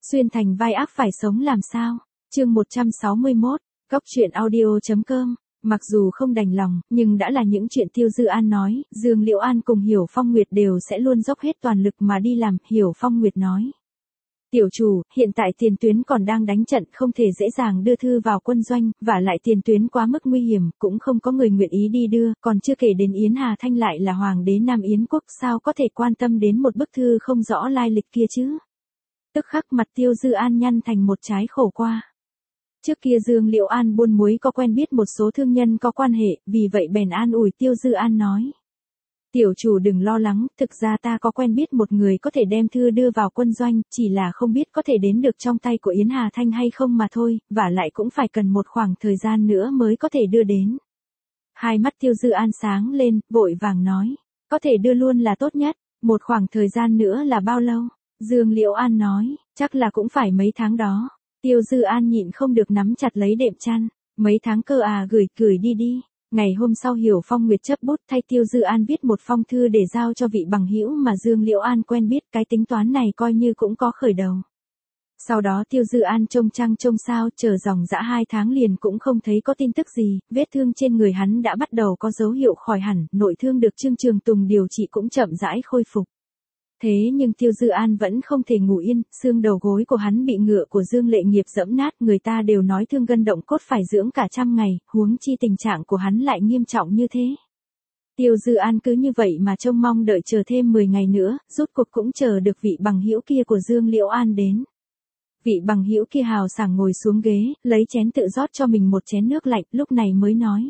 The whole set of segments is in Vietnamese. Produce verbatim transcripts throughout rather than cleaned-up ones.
Xuyên thành vai ác phải sống làm sao? Chương một trăm sáu mươi mốt, Góc truyện audio.com. Mặc dù không đành lòng, nhưng đã là những chuyện Tiêu Dư An nói, Dương Liễu An cùng Hiểu Phong Nguyệt đều sẽ luôn dốc hết toàn lực mà đi làm. Hiểu Phong Nguyệt nói: Tiểu chủ, hiện tại tiền tuyến còn đang đánh trận, không thể dễ dàng đưa thư vào quân doanh, và lại tiền tuyến quá mức nguy hiểm, cũng không có người nguyện ý đi đưa, còn chưa kể đến Yến Hà Thanh lại là hoàng đế Nam Yến quốc, sao có thể quan tâm đến một bức thư không rõ lai lịch kia chứ? Tức khắc mặt Tiêu Dư An nhăn thành một trái khổ qua. Trước kia Dương Liễu An buôn muối có quen biết một số thương nhân có quan hệ, vì vậy bèn an ủi Tiêu Dư An nói: Tiểu chủ đừng lo lắng, thực ra ta có quen biết một người có thể đem thư đưa vào quân doanh, chỉ là không biết có thể đến được trong tay của Yến Hà Thanh hay không mà thôi, và lại cũng phải cần một khoảng thời gian nữa mới có thể đưa đến. Hai mắt Tiêu Dư An sáng lên, vội vàng nói: Có thể đưa luôn là tốt nhất, một khoảng thời gian nữa là bao lâu? Dương Liễu An nói: Chắc là cũng phải mấy tháng đó. Tiêu Dư An nhịn không được nắm chặt lấy đệm chăn: Mấy tháng cơ à, gửi gửi đi đi. Ngày hôm sau Hiểu Phong Nguyệt chấp bút thay Tiêu Dư An viết một phong thư để giao cho vị bằng hữu mà Dương Liễu An quen biết, cái tính toán này coi như cũng có khởi đầu. Sau đó Tiêu Dư An trông trăng trông sao, chờ dòng dã hai tháng liền cũng không thấy có tin tức gì, vết thương trên người hắn đã bắt đầu có dấu hiệu khỏi hẳn, nội thương được Trương Trường Tùng điều trị cũng chậm rãi khôi phục. Thế nhưng Tiêu Dư An vẫn không thể ngủ yên, xương đầu gối của hắn bị ngựa của Dương Lệ Nghiệp giẫm nát, người ta đều nói thương gân động cốt phải dưỡng cả trăm ngày, huống chi tình trạng của hắn lại nghiêm trọng như thế. Tiêu Dư An cứ như vậy mà trông mong đợi chờ thêm mười ngày nữa, rốt cuộc cũng chờ được vị bằng hữu kia của Dương Liễu An đến. Vị bằng hữu kia hào sảng ngồi xuống ghế, lấy chén tự rót cho mình một chén nước lạnh, lúc này mới nói: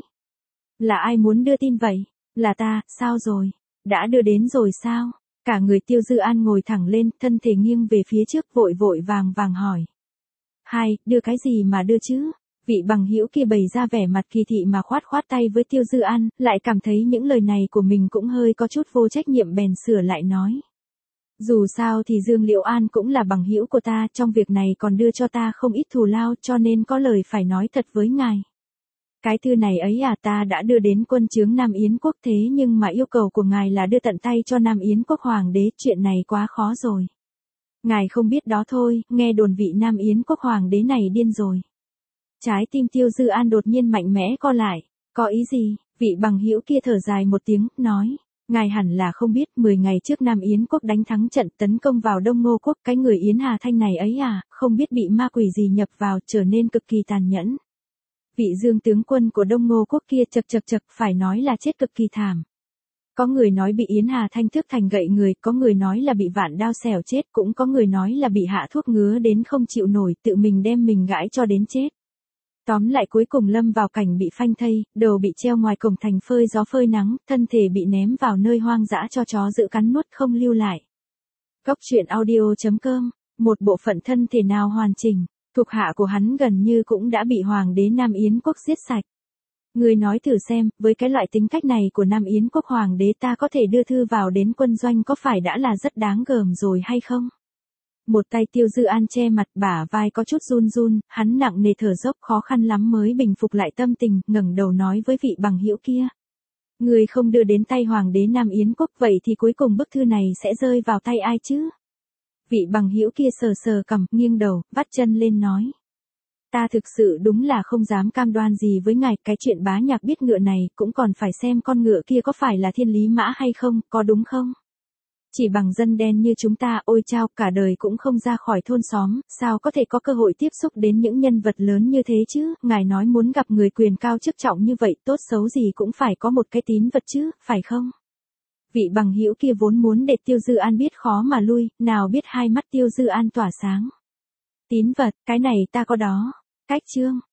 Là ai muốn đưa tin vậy? Là ta, sao rồi? Đã đưa đến rồi sao? Cả người Tiêu Dư An ngồi thẳng lên, thân thể nghiêng về phía trước, vội vội vàng vàng hỏi: Hai, đưa cái gì mà đưa chứ? Vị bằng hữu kia bày ra vẻ mặt kỳ thị mà khoát khoát tay với Tiêu Dư An, lại cảm thấy những lời này của mình cũng hơi có chút vô trách nhiệm bèn sửa lại nói: Dù sao thì Dương Liễu An cũng là bằng hữu của ta, trong việc này còn đưa cho ta không ít thù lao, cho nên có lời phải nói thật với ngài. Cái thư này ấy à, ta đã đưa đến quân chướng Nam Yến quốc, thế nhưng mà yêu cầu của ngài là đưa tận tay cho Nam Yến quốc hoàng đế, chuyện này quá khó rồi. Ngài không biết đó thôi, nghe đồn vị Nam Yến quốc hoàng đế này điên rồi. Trái tim Tiêu Dư An đột nhiên mạnh mẽ co lại. Có ý gì? Vị bằng hữu kia thở dài một tiếng, nói: Ngài hẳn là không biết, mười ngày trước Nam Yến quốc đánh thắng trận tấn công vào Đông Ngô quốc, cái người Yến Hà Thanh này ấy à, không biết bị ma quỷ gì nhập vào, trở nên cực kỳ tàn nhẫn. Vị Dương tướng quân của Đông Ngô quốc kia chật chật chật, phải nói là chết cực kỳ thảm. Có người nói bị Yến Hà Thanh thước thành gậy người, có người nói là bị vạn đao xẻo chết, cũng có người nói là bị hạ thuốc ngứa đến không chịu nổi, tự mình đem mình gãi cho đến chết. Tóm lại cuối cùng lâm vào cảnh bị phanh thây, đầu bị treo ngoài cổng thành phơi gió phơi nắng, thân thể bị ném vào nơi hoang dã cho chó giữ cắn nuốt không lưu lại. Góc truyện audio.com. Một bộ phận thân thể nào hoàn chỉnh, thuộc hạ của hắn gần như cũng đã bị hoàng đế Nam Yến quốc giết sạch. Người nói thử xem, với cái loại tính cách này của Nam Yến quốc hoàng đế, ta có thể đưa thư vào đến quân doanh, có phải đã là rất đáng gờm rồi hay không? Một tay Tiêu Dư An che mặt, bả vai có chút run run, hắn nặng nề thở dốc, khó khăn lắm mới bình phục lại tâm tình, ngẩng đầu nói với vị bằng hữu kia: Người không đưa đến tay hoàng đế Nam Yến quốc, vậy thì cuối cùng bức thư này sẽ rơi vào tay ai chứ? Vị bằng hữu kia sờ sờ cằm, nghiêng đầu, vắt chân lên nói: Ta thực sự đúng là không dám cam đoan gì với ngài, cái chuyện bá nhạc biết ngựa này, cũng còn phải xem con ngựa kia có phải là thiên lý mã hay không, có đúng không? Chỉ bằng dân đen như chúng ta, ôi chao, cả đời cũng không ra khỏi thôn xóm, sao có thể có cơ hội tiếp xúc đến những nhân vật lớn như thế chứ? Ngài nói muốn gặp người quyền cao chức trọng như vậy, tốt xấu gì cũng phải có một cái tín vật chứ, phải không? Vị bằng hữu kia vốn muốn để Tiêu Dư An biết khó mà lui, nào biết hai mắt Tiêu Dư An tỏa sáng. Tín vật, cái này ta có đó. Cách chương.